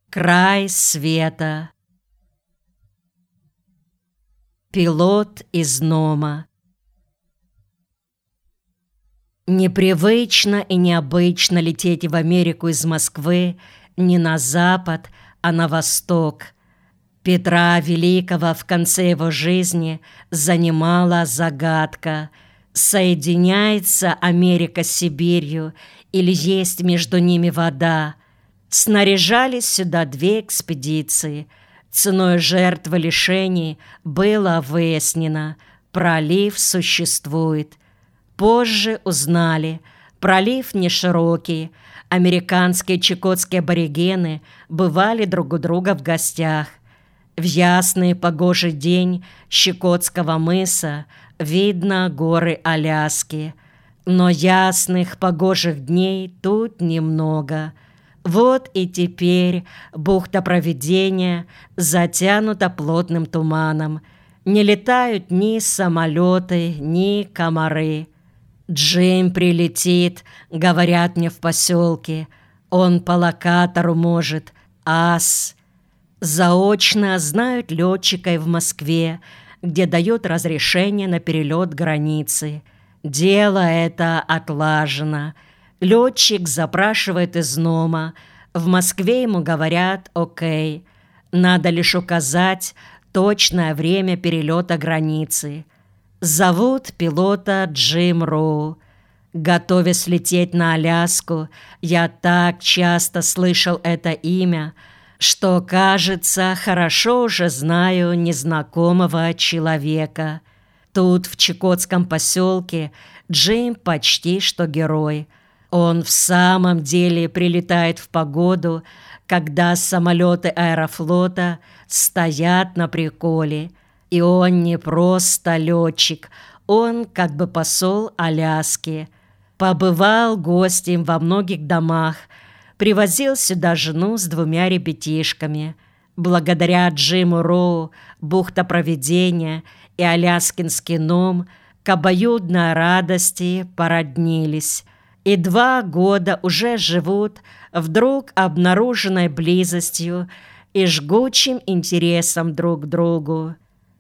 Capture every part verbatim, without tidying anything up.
Край света. Пилот из Нома. Непривычно и необычно лететь в Америку из Москвы не на запад, а на восток. Петра Великого в конце его жизни занимала загадка: соединяется Америка с Сибирью или есть между ними вода? Снаряжались сюда две экспедиции. Ценой жертвы лишений было выяснено: пролив существует. Позже узнали: пролив не широкий. Американские и чукотские аборигены бывали друг у друга в гостях. В ясный погожий день с Чукотского мыса видно горы Аляски. Но ясных погожих дней тут немного. Вот и теперь бухта Провидения затянута плотным туманом. Не летают ни самолеты, ни комары. «Джим прилетит», — говорят мне в поселке. «Он по локатору может. Ас». Заочно знают летчика и в Москве, где дают разрешение на перелет границы. Дело это отлажено. Летчик запрашивает из Нома. В Москве ему говорят «Окей». Надо лишь указать точное время перелета границы. Зовут пилота Джим Роу. Готовясь лететь на Аляску, я так часто слышал это имя, что, кажется, хорошо уже знаю незнакомого человека. Тут, в чукотском поселке, Джим почти что герой. Он в самом деле прилетает в погоду, когда самолеты аэрофлота стоят на приколе. И он не просто летчик, он как бы посол Аляски. Побывал гостем во многих домах, привозил сюда жену с двумя ребятишками. Благодаря Джиму Роу бухта Провидения и Аляскинский Ном к обоюдной радости породнились. И два года уже живут вдруг обнаруженной близостью и жгучим интересом друг к другу.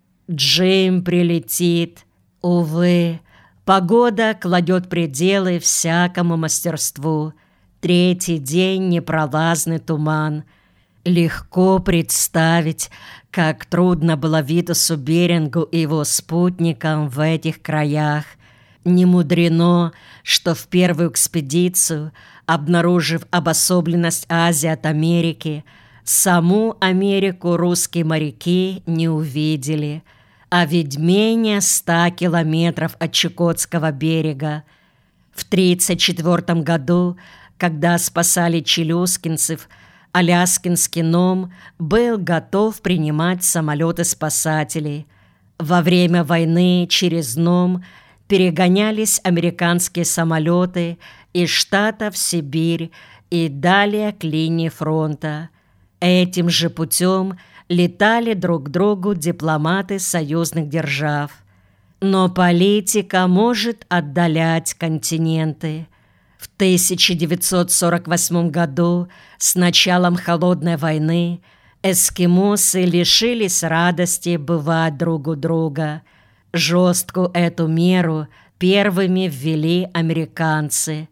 Джим прилетит. Увы, погода кладет пределы всякому мастерству. Третий день непролазный туман. Легко представить, как трудно было Витасу Берингу и его спутникам в этих краях. Не мудрено, что в первую экспедицию, обнаружив обособленность Азии от Америки, саму Америку русские моряки не увидели. А ведь менее ста километров от Чукотского берега. В тридцать четвёртом году, когда спасали челюскинцев, Аляскинский Ном был готов принимать самолеты спасателей. Во время войны через Ном перегонялись американские самолеты из Штатов в Сибирь и далее к линии фронта. Этим же путем летали друг к другу дипломаты союзных держав. Но политика может отдалять континенты. В тысяча девятьсот сорок восьмом году, с началом Холодной войны, эскимосы лишились радости бывать друг у друга. Жесткую эту меру первыми ввели американцы.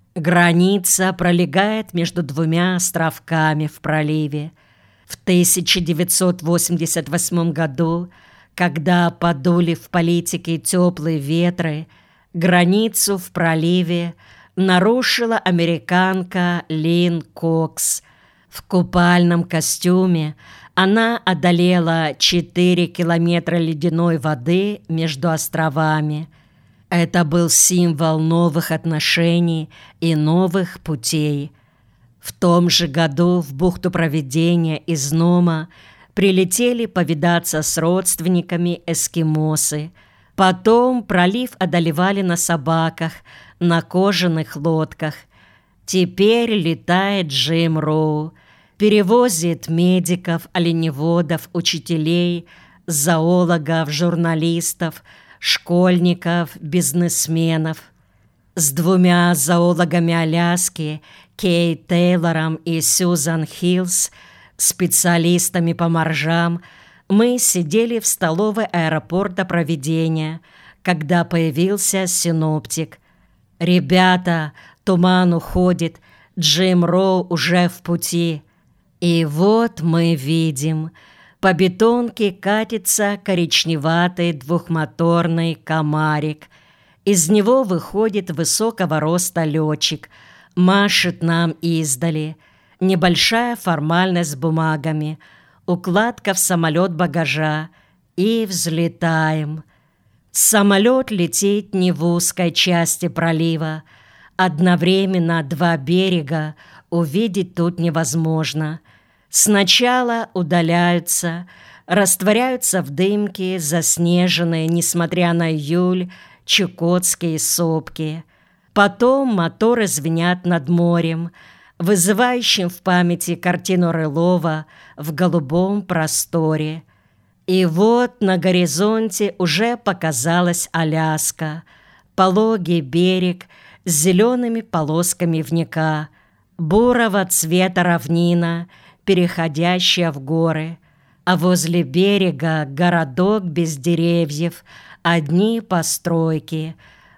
Граница пролегает между двумя островками в проливе. В тысяча девятьсот восемьдесят восьмом году, когда подули в политике теплые ветры, границу в проливе нарушила американка Лин Кокс. В купальном костюме она одолела четыре километра ледяной воды между островами. Это был символ новых отношений и новых путей. В том же году в бухту Провидения из Нома прилетели повидаться с родственниками эскимосы. Потом пролив одолевали на собаках, на кожаных лодках. Теперь летает Джим Роу, перевозит медиков, оленеводов, учителей, зоологов, журналистов, школьников, бизнесменов. С двумя зоологами Аляски, Кейт Тейлором и Сьюзан Хиллс, Специалистами по моржам мы сидели в столовой аэропорта Провидения, когда появился синоптик. «Ребята, туман уходит, Джим Роу уже в пути». И вот мы видим, по бетонке катится коричневатый двухмоторный комарик. Из него выходит высокого роста летчик, машет нам издали. Небольшая формальность с бумагами, укладка в самолет багажа, и взлетаем. Самолет летит не в узкой части пролива. Одновременно два берега увидеть тут невозможно. Сначала удаляются, растворяются в дымке заснеженные, несмотря на июль, чукотские сопки. Потом моторы звенят над морем, вызывающим в памяти картину Рылова в голубом просторе. И вот на горизонте уже показалась Аляска, пологий берег с зелеными полосками вника, бурого цвета равнина, переходящая в горы, а возле берега городок без деревьев, одни постройки,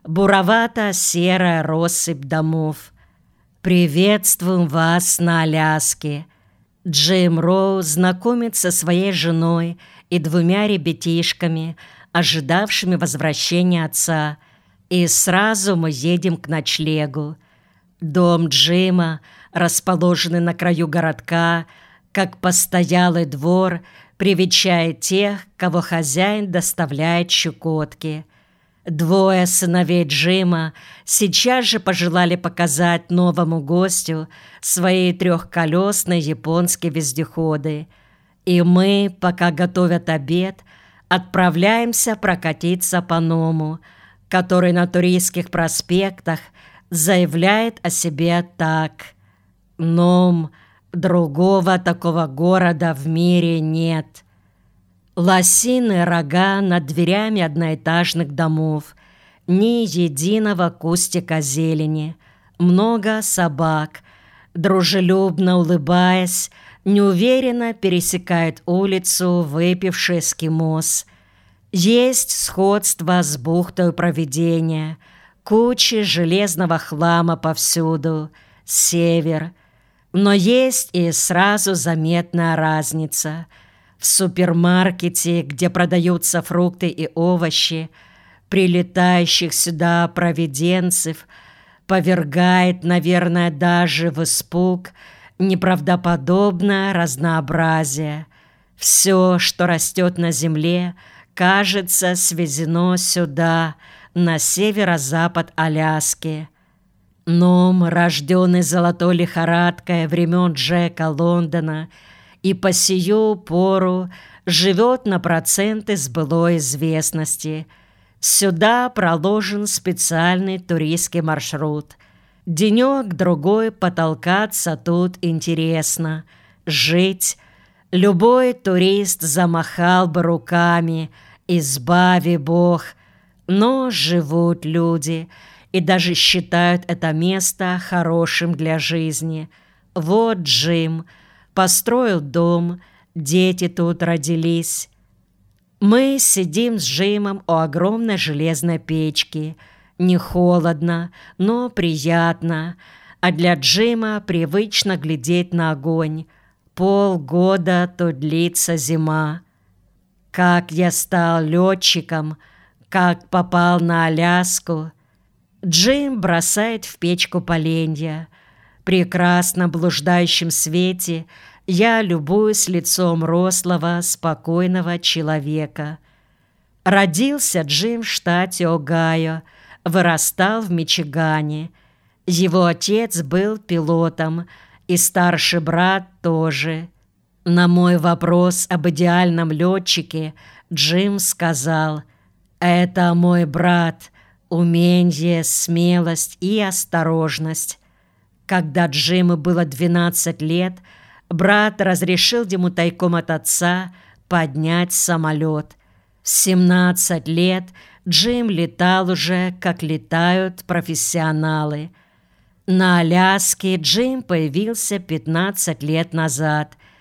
буровато-серая россыпь домов. «Приветствуем вас на Аляске!» Джим Роу знакомит со своей женой и двумя ребятишками, ожидавшими возвращения отца, и сразу мы едем к ночлегу. Дом Джима, расположенный на краю городка, как постоялый двор, привечает тех, кого хозяин доставляет Чукотки. Двое сыновей Джима сейчас же пожелали показать новому гостю свои трехколесные японские вездеходы. И мы, пока готовят обед, отправляемся прокатиться по Ному, который на туристских проспектах заявляет о себе так: «Ном, другого такого города в мире нет». Лосиные рога над дверями одноэтажных домов, ни единого кустика зелени, много собак, дружелюбно улыбаясь, неуверенно пересекает улицу выпивший эскимос. Есть сходство с бухтой Провидения, кучи железного хлама повсюду, север. Но есть и сразу заметная разница. В супермаркете, где продаются фрукты и овощи, прилетающих сюда провиденцев, повергает, наверное, даже в испуг неправдоподобное разнообразие. Все, что растет на земле, кажется, свезено сюда, на северо-запад Аляски. Ном, рожденный золотой лихорадкой времен Джека Лондона, и по сию пору живет на проценты с былой известности. Сюда проложен специальный туристский маршрут. Денек-другой потолкаться тут интересно. Жить. Любой турист замахал бы руками, избави Бог. Но живут люди и даже считают это место хорошим для жизни. Вот Джим построил дом, дети тут родились. Мы сидим с Джимом у огромной железной печки. Не холодно, но приятно, а для Джима привычно глядеть на огонь. Полгода тут длится зима. Как я стал летчиком, как попал на Аляску. Джим бросает в печку поленья. В прекрасно блуждающем свете я любуюсь лицом рослого, спокойного человека. Родился Джим в штате Огайо, вырастал в Мичигане. Его отец был пилотом, и старший брат тоже. На мой вопрос об идеальном летчике Джим сказал: «Это мой брат, умение, смелость и осторожность». Когда Джиму было двенадцать лет, брат разрешил ему тайком от отца поднять самолет. В семнадцать лет Джим летал уже, как летают профессионалы. На Аляске Джим появился пятнадцать лет назад,